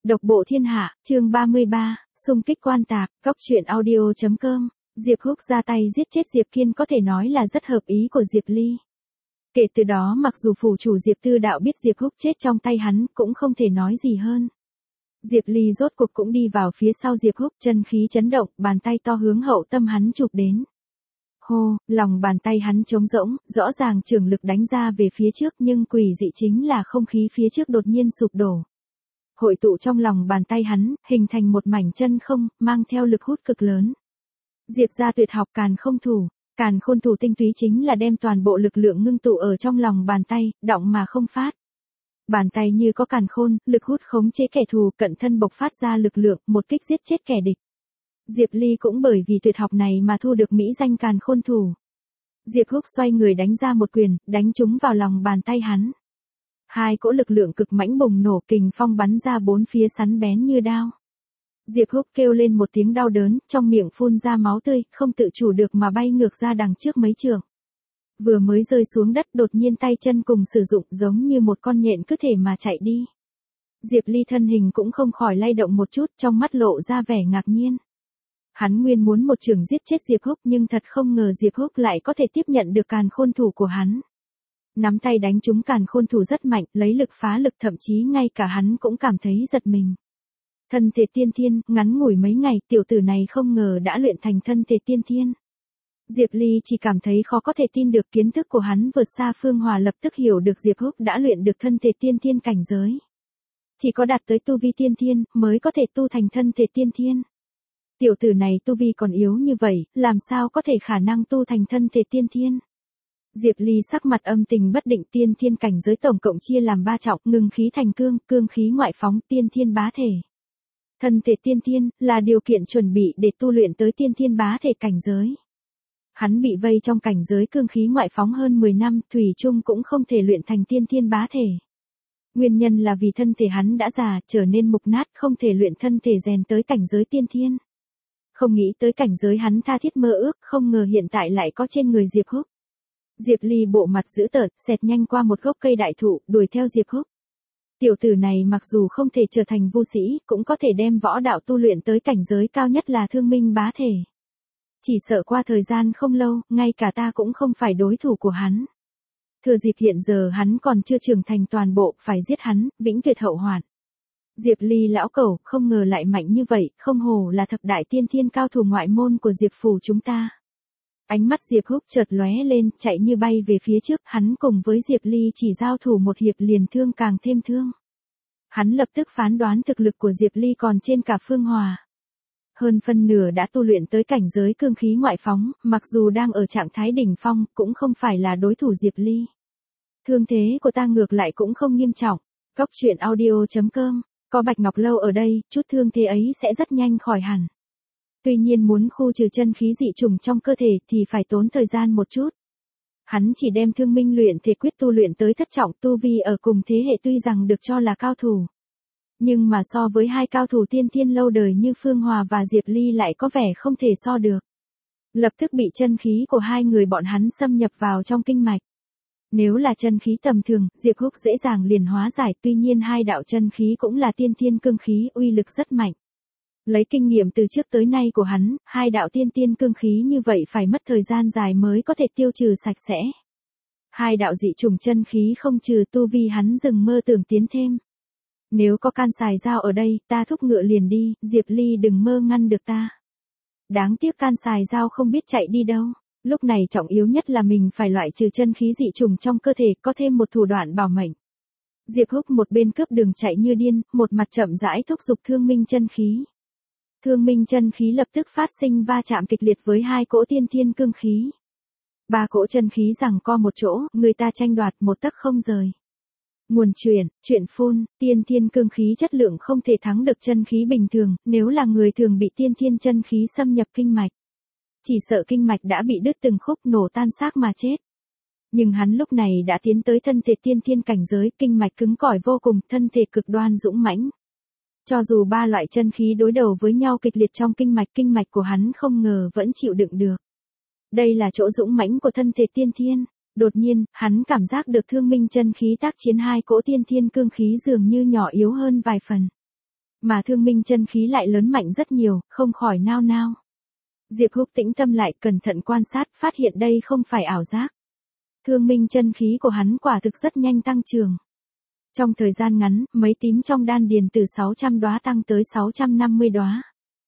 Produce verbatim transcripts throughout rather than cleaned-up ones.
Độc bộ thiên hạ, chương ba mươi ba, xung kích quan tạp, góc truyện audio chấm com. Diệp Húc ra tay giết chết Diệp Kiên có thể nói là rất hợp ý của Diệp Ly. Kể từ đó mặc dù phủ chủ Diệp Tư Đạo biết Diệp Húc chết trong tay hắn cũng không thể nói gì hơn. Diệp Ly rốt cuộc cũng đi vào phía sau Diệp Húc, chân khí chấn động, bàn tay to hướng hậu tâm hắn chụp đến. Hô, lòng bàn tay hắn trống rỗng, rõ ràng trường lực đánh ra về phía trước nhưng quỷ dị chính là không khí phía trước đột nhiên sụp đổ. Hội tụ trong lòng bàn tay hắn, hình thành một mảnh chân không, mang theo lực hút cực lớn. Diệp gia tuyệt học càn không thủ, càn khôn thủ tinh túy chính là đem toàn bộ lực lượng ngưng tụ ở trong lòng bàn tay, động mà không phát. Bàn tay như có càn khôn, lực hút khống chế kẻ thù, cận thân bộc phát ra lực lượng, một kích giết chết kẻ địch. Diệp Ly cũng bởi vì tuyệt học này mà thu được mỹ danh càn khôn thủ. Diệp Húc xoay người đánh ra một quyền, đánh trúng vào lòng bàn tay hắn. Hai cỗ lực lượng cực mãnh bùng nổ, kình phong bắn ra bốn phía sắn bén như đao. Diệp Húc kêu lên một tiếng đau đớn, trong miệng phun ra máu tươi, không tự chủ được mà bay ngược ra đằng trước mấy trượng. Vừa mới rơi xuống đất đột nhiên tay chân cùng sử dụng giống như một con nhện cứ thể mà chạy đi. Diệp Ly thân hình cũng không khỏi lay động một chút, trong mắt lộ ra vẻ ngạc nhiên. Hắn nguyên muốn một trường giết chết Diệp Húc nhưng thật không ngờ Diệp Húc lại có thể tiếp nhận được càn khôn thủ của hắn. Nắm tay đánh trúng càn khôn thủ rất mạnh, lấy lực phá lực, thậm chí ngay cả hắn cũng cảm thấy giật mình. Thân thể tiên thiên, ngắn ngủi mấy ngày, tiểu tử này không ngờ đã luyện thành thân thể tiên thiên. Diệp Ly chỉ cảm thấy khó có thể tin được, kiến thức của hắn vượt xa Phương Hòa, lập tức hiểu được Diệp Húc đã luyện được thân thể tiên thiên cảnh giới. Chỉ có đạt tới tu vi tiên thiên, mới có thể tu thành thân thể tiên thiên. Tiểu tử này tu vi còn yếu như vậy, làm sao có thể khả năng tu thành thân thể tiên thiên. Diệp Ly sắc mặt âm tình bất định, tiên thiên cảnh giới tổng cộng chia làm ba trọng, ngưng khí thành cương, cương khí ngoại phóng, tiên thiên bá thể. Thân thể tiên thiên, là điều kiện chuẩn bị để tu luyện tới tiên thiên bá thể cảnh giới. Hắn bị vây trong cảnh giới cương khí ngoại phóng hơn mười năm, thủy chung cũng không thể luyện thành tiên thiên bá thể. Nguyên nhân là vì thân thể hắn đã già, trở nên mục nát, không thể luyện thân thể rèn tới cảnh giới tiên thiên. Không nghĩ tới cảnh giới hắn tha thiết mơ ước, không ngờ hiện tại lại có trên người Diệp Húc. Diệp Ly bộ mặt dữ tợn, xẹt nhanh qua một gốc cây đại thụ, đuổi theo Diệp Húc. Tiểu tử này mặc dù không thể trở thành vu sĩ, cũng có thể đem võ đạo tu luyện tới cảnh giới cao nhất là thương minh bá thể. Chỉ sợ qua thời gian không lâu, ngay cả ta cũng không phải đối thủ của hắn. Thừa dịp hiện giờ hắn còn chưa trưởng thành toàn bộ, phải giết hắn, vĩnh tuyệt hậu hoạn. Diệp Ly lão cẩu, không ngờ lại mạnh như vậy, không hồ là thập đại tiên thiên cao thủ ngoại môn của Diệp phủ chúng ta. Ánh mắt Diệp Húc chợt lóe lên, chạy như bay về phía trước, hắn cùng với Diệp Ly chỉ giao thủ một hiệp liền thương càng thêm thương. Hắn lập tức phán đoán thực lực của Diệp Ly còn trên cả Phương Hòa. Hơn phân nửa đã tu luyện tới cảnh giới cương khí ngoại phóng, mặc dù đang ở trạng thái đỉnh phong, cũng không phải là đối thủ Diệp Ly. Thương thế của ta ngược lại cũng không nghiêm trọng. Góc truyện audio chấm com, có Bạch Ngọc Lâu ở đây, chút thương thế ấy sẽ rất nhanh khỏi hẳn. Tuy nhiên muốn khu trừ chân khí dị trùng trong cơ thể thì phải tốn thời gian một chút. Hắn chỉ đem thương minh luyện thể quyết tu luyện tới thất trọng, tu vi ở cùng thế hệ tuy rằng được cho là cao thủ. Nhưng mà so với hai cao thủ tiên thiên lâu đời như Phương Hòa và Diệp Ly lại có vẻ không thể so được. Lập tức bị chân khí của hai người bọn hắn xâm nhập vào trong kinh mạch. Nếu là chân khí tầm thường, Diệp Húc dễ dàng liền hóa giải, tuy nhiên hai đạo chân khí cũng là tiên thiên cương khí, uy lực rất mạnh. Lấy kinh nghiệm từ trước tới nay của hắn, hai đạo tiên tiên cương khí như vậy phải mất thời gian dài mới có thể tiêu trừ sạch sẽ. Hai đạo dị trùng chân khí không trừ, tu vi hắn dừng mơ tưởng tiến thêm. Nếu có can xài dao ở đây, ta thúc ngựa liền đi, Diệp Ly đừng mơ ngăn được ta. Đáng tiếc can xài dao không biết chạy đi đâu. Lúc này trọng yếu nhất là mình phải loại trừ chân khí dị trùng trong cơ thể, có thêm một thủ đoạn bảo mệnh. Diệp Húc một bên cướp đường chạy như điên, một mặt chậm rãi thúc giục thương minh chân khí. Thương minh chân khí lập tức phát sinh va chạm kịch liệt với hai cỗ tiên thiên cương khí. Ba cỗ chân khí giằng co một chỗ, người ta tranh đoạt một tấc không rời. Nguồn chuyển, chuyển phun, tiên thiên cương khí chất lượng không thể thắng được chân khí bình thường, nếu là người thường bị tiên thiên chân khí xâm nhập kinh mạch. Chỉ sợ kinh mạch đã bị đứt từng khúc, nổ tan xác mà chết. Nhưng hắn lúc này đã tiến tới thân thể tiên thiên cảnh giới, kinh mạch cứng cỏi vô cùng, thân thể cực đoan dũng mãnh. Cho dù ba loại chân khí đối đầu với nhau kịch liệt trong kinh mạch, kinh mạch của hắn không ngờ vẫn chịu đựng được. Đây là chỗ dũng mãnh của thân thể tiên thiên. Đột nhiên, hắn cảm giác được thương minh chân khí tác chiến hai cỗ tiên thiên cương khí dường như nhỏ yếu hơn vài phần. mà thương minh chân khí lại lớn mạnh rất nhiều, không khỏi nao nao. Diệp Húc tĩnh tâm lại, cẩn thận quan sát, phát hiện đây không phải ảo giác. Thương minh chân khí của hắn quả thực rất nhanh tăng trưởng. Trong thời gian ngắn, mấy tím trong đan điền từ sáu trăm đóa tăng tới sáu trăm năm mươi đóa.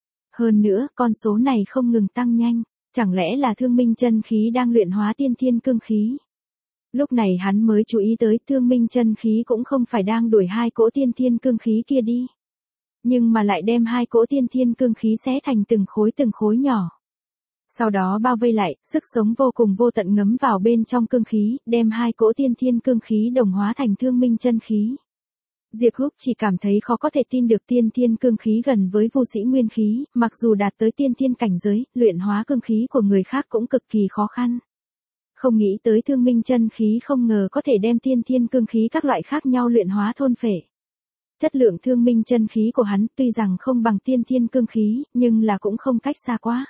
Hơn nữa, con số này không ngừng tăng nhanh, chẳng lẽ là thương minh chân khí đang luyện hóa tiên thiên cương khí. Lúc này hắn mới chú ý tới thương minh chân khí cũng không phải đang đuổi hai cỗ tiên thiên cương khí kia đi. Nhưng mà lại đem hai cỗ tiên thiên cương khí xé thành từng khối từng khối nhỏ. Sau đó bao vây lại, sức sống vô cùng vô tận ngấm vào bên trong cương khí, đem hai cỗ tiên thiên cương khí đồng hóa thành thương minh chân khí. Diệp Húc chỉ cảm thấy khó có thể tin được tiên thiên cương khí gần với vô sĩ nguyên khí, mặc dù đạt tới tiên thiên cảnh giới, luyện hóa cương khí của người khác cũng cực kỳ khó khăn. Không nghĩ tới thương minh chân khí không ngờ có thể đem tiên thiên cương khí các loại khác nhau luyện hóa thôn phệ. Chất lượng thương minh chân khí của hắn tuy rằng không bằng tiên thiên cương khí, nhưng là cũng không cách xa quá.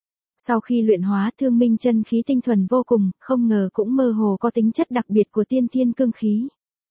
Sau khi luyện hóa thương minh chân khí tinh thuần vô cùng, không ngờ cũng mơ hồ có tính chất đặc biệt của tiên thiên cương khí.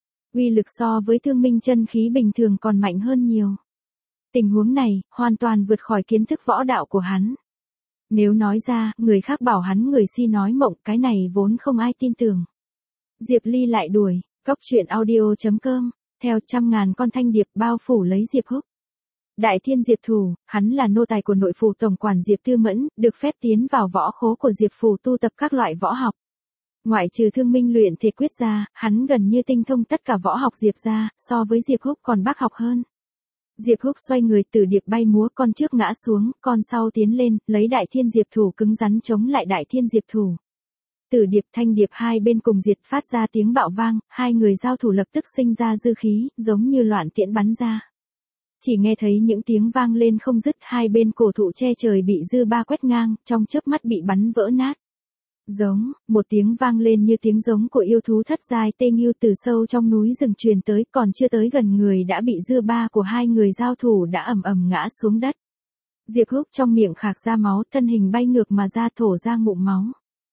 Uy lực so với thương minh chân khí bình thường còn mạnh hơn nhiều. Tình huống này, hoàn toàn vượt khỏi kiến thức võ đạo của hắn. Nếu nói ra, người khác bảo hắn người si nói mộng, cái này vốn không ai tin tưởng. Diệp Ly lại đuổi, cốc truyện audio chấm com, theo trăm ngàn con thanh điệp bao phủ lấy Diệp Húc. Đại thiên Diệp Thủ, hắn là nô tài của nội phủ tổng quản Diệp Tư Mẫn, được phép tiến vào võ khố của Diệp phủ tu tập các loại võ học. Ngoại trừ thương minh luyện thể quyết ra, hắn gần như tinh thông tất cả võ học Diệp ra, so với Diệp Húc còn bác học hơn. Diệp Húc xoay người, tử điệp bay múa, con trước ngã xuống, con sau tiến lên, lấy đại thiên Diệp Thủ cứng rắn chống lại đại thiên Diệp Thủ. Tử điệp thanh điệp hai bên cùng diệt, phát ra tiếng bạo vang, hai người giao thủ lập tức sinh ra dư khí, giống như loạn tiễn bắn ra. Chỉ nghe thấy những tiếng vang lên không dứt, hai bên cổ thụ che trời bị dư ba quét ngang, trong chớp mắt bị bắn vỡ nát. Giống, một tiếng vang lên như tiếng giống của yêu thú thất giai tê nghưu từ sâu trong núi rừng truyền tới, còn chưa tới gần người đã bị dư ba của hai người giao thủ đã ầm ầm ngã xuống đất. Diệp Húc trong miệng khạc ra máu, thân hình bay ngược mà ra, thổ ra ngụm máu.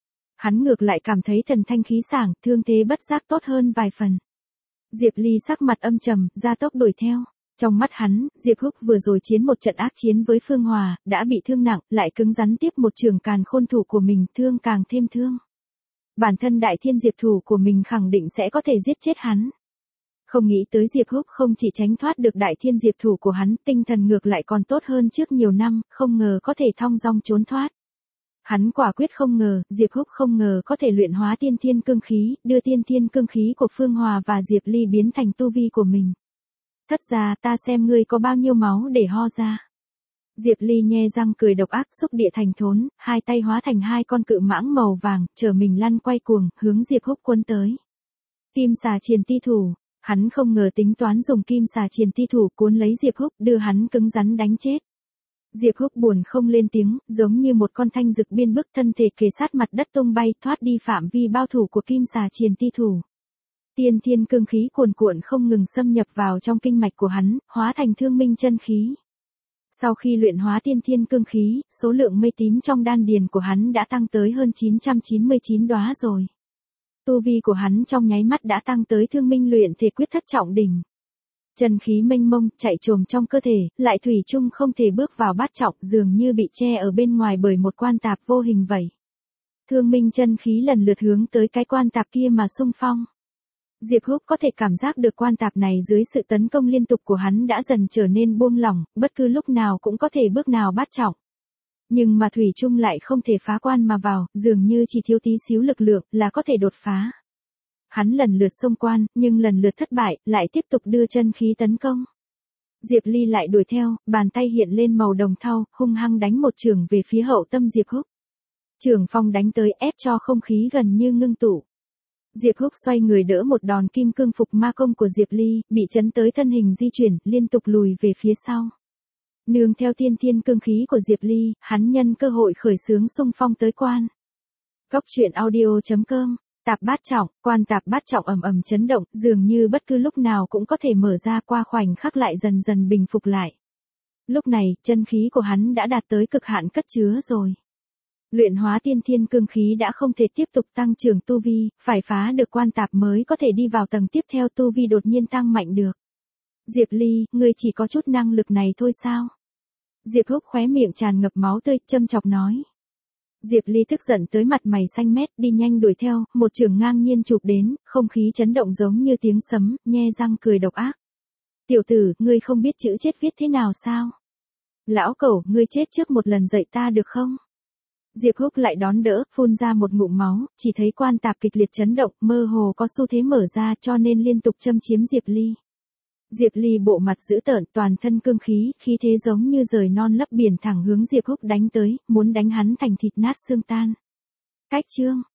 Hắn ngược lại cảm thấy thần thanh khí sảng, thương thế bất giác tốt hơn vài phần. Diệp Ly sắc mặt âm trầm, gia tốc đuổi theo. Trong mắt hắn, Diệp Húc vừa rồi chiến một trận ác chiến với Phương Hòa, đã bị thương nặng, lại cứng rắn tiếp một trường càn khôn thủ của mình, thương càng thêm thương. Bản thân đại thiên Diệp Thủ của mình khẳng định sẽ có thể giết chết hắn. Không nghĩ tới Diệp Húc không chỉ tránh thoát được đại thiên Diệp Thủ của hắn, tinh thần ngược lại còn tốt hơn trước nhiều năm, không ngờ có thể thong dong trốn thoát. Hắn quả quyết không ngờ, Diệp Húc không ngờ có thể luyện hóa tiên thiên cương khí, đưa tiên thiên cương khí của Phương Hòa và Diệp Ly biến thành tu vi của mình. Thất gia, ta xem ngươi có bao nhiêu máu để ho ra. Diệp Ly nhe răng cười độc ác, xúc địa thành thốn, hai tay hóa thành hai con cự mãng màu vàng, chở mình lăn quay cuồng, hướng Diệp Húc cuốn tới. Kim xà triền ti thủ, hắn không ngờ tính toán dùng kim xà triền ti thủ cuốn lấy Diệp Húc, đưa hắn cứng rắn đánh chết. Diệp Húc buồn không lên tiếng, giống như một con thanh dực biên bức, thân thể kề sát mặt đất tung bay, thoát đi phạm vi bao thủ của kim xà triền ti thủ. Tiên thiên cương khí cuồn cuộn không ngừng xâm nhập vào trong kinh mạch của hắn, hóa thành thương minh chân khí. Sau khi luyện hóa tiên thiên cương khí, số lượng mây tím trong đan điền của hắn đã tăng tới hơn chín trăm chín mươi chín đóa rồi. Tu vi của hắn trong nháy mắt đã tăng tới thương minh luyện thể quyết thất trọng đỉnh. Chân khí mênh mông, chạy trồm trong cơ thể, lại thủy chung không thể bước vào bát trọng, dường như bị che ở bên ngoài bởi một quan tạp vô hình vậy. Thương minh chân khí lần lượt hướng tới cái quan tạp kia mà xung phong. Diệp Húc có thể cảm giác được quan tạp này dưới sự tấn công liên tục của hắn đã dần trở nên buông lỏng, bất cứ lúc nào cũng có thể bước nào bát trọng. Nhưng mà thủy chung lại không thể phá quan mà vào, dường như chỉ thiếu tí xíu lực lượng là có thể đột phá. Hắn lần lượt xông quan, nhưng lần lượt thất bại, lại tiếp tục đưa chân khí tấn công. Diệp Ly lại đuổi theo, bàn tay hiện lên màu đồng thau, hung hăng đánh một chưởng về phía hậu tâm Diệp Húc. Chưởng phong đánh tới, ép cho không khí gần như ngưng tụ. Diệp Húc xoay người đỡ một đòn kim cương phục ma công của Diệp Ly, bị chấn tới thân hình di chuyển, liên tục lùi về phía sau. Nương theo tiên thiên cương khí của Diệp Ly, hắn nhân cơ hội khởi xướng xung phong tới quan. Cốc truyện audio chấm com, tạp bát trọng, quan tạp bát trọng ầm ầm chấn động, dường như bất cứ lúc nào cũng có thể mở ra, qua khoảnh khắc lại dần dần bình phục lại. Lúc này, chân khí của hắn đã đạt tới cực hạn cất chứa rồi. Luyện hóa tiên thiên cương khí đã không thể tiếp tục tăng trưởng tu vi, phải phá được quan tạp mới có thể đi vào tầng tiếp theo, tu vi đột nhiên tăng mạnh được. Diệp Ly, ngươi chỉ có chút năng lực này thôi sao? Diệp Húc khóe miệng tràn ngập máu tươi, châm chọc nói. Diệp Ly tức giận tới mặt mày xanh mét, đi nhanh đuổi theo, một trường ngang nhiên chụp đến, không khí chấn động giống như tiếng sấm, nhe răng cười độc ác. Tiểu tử, ngươi không biết chữ chết viết thế nào sao? Lão cẩu, ngươi chết trước một lần dạy ta được không? Diệp Húc lại đón đỡ, phun ra một ngụm máu, chỉ thấy quan tạp kịch liệt chấn động, mơ hồ có xu thế mở ra cho nên liên tục châm chiếm Diệp Ly. Diệp Ly bộ mặt dữ tợn, toàn thân cương khí, khí thế giống như rời non lấp biển thẳng hướng Diệp Húc đánh tới, muốn đánh hắn thành thịt nát xương tan. Cách chương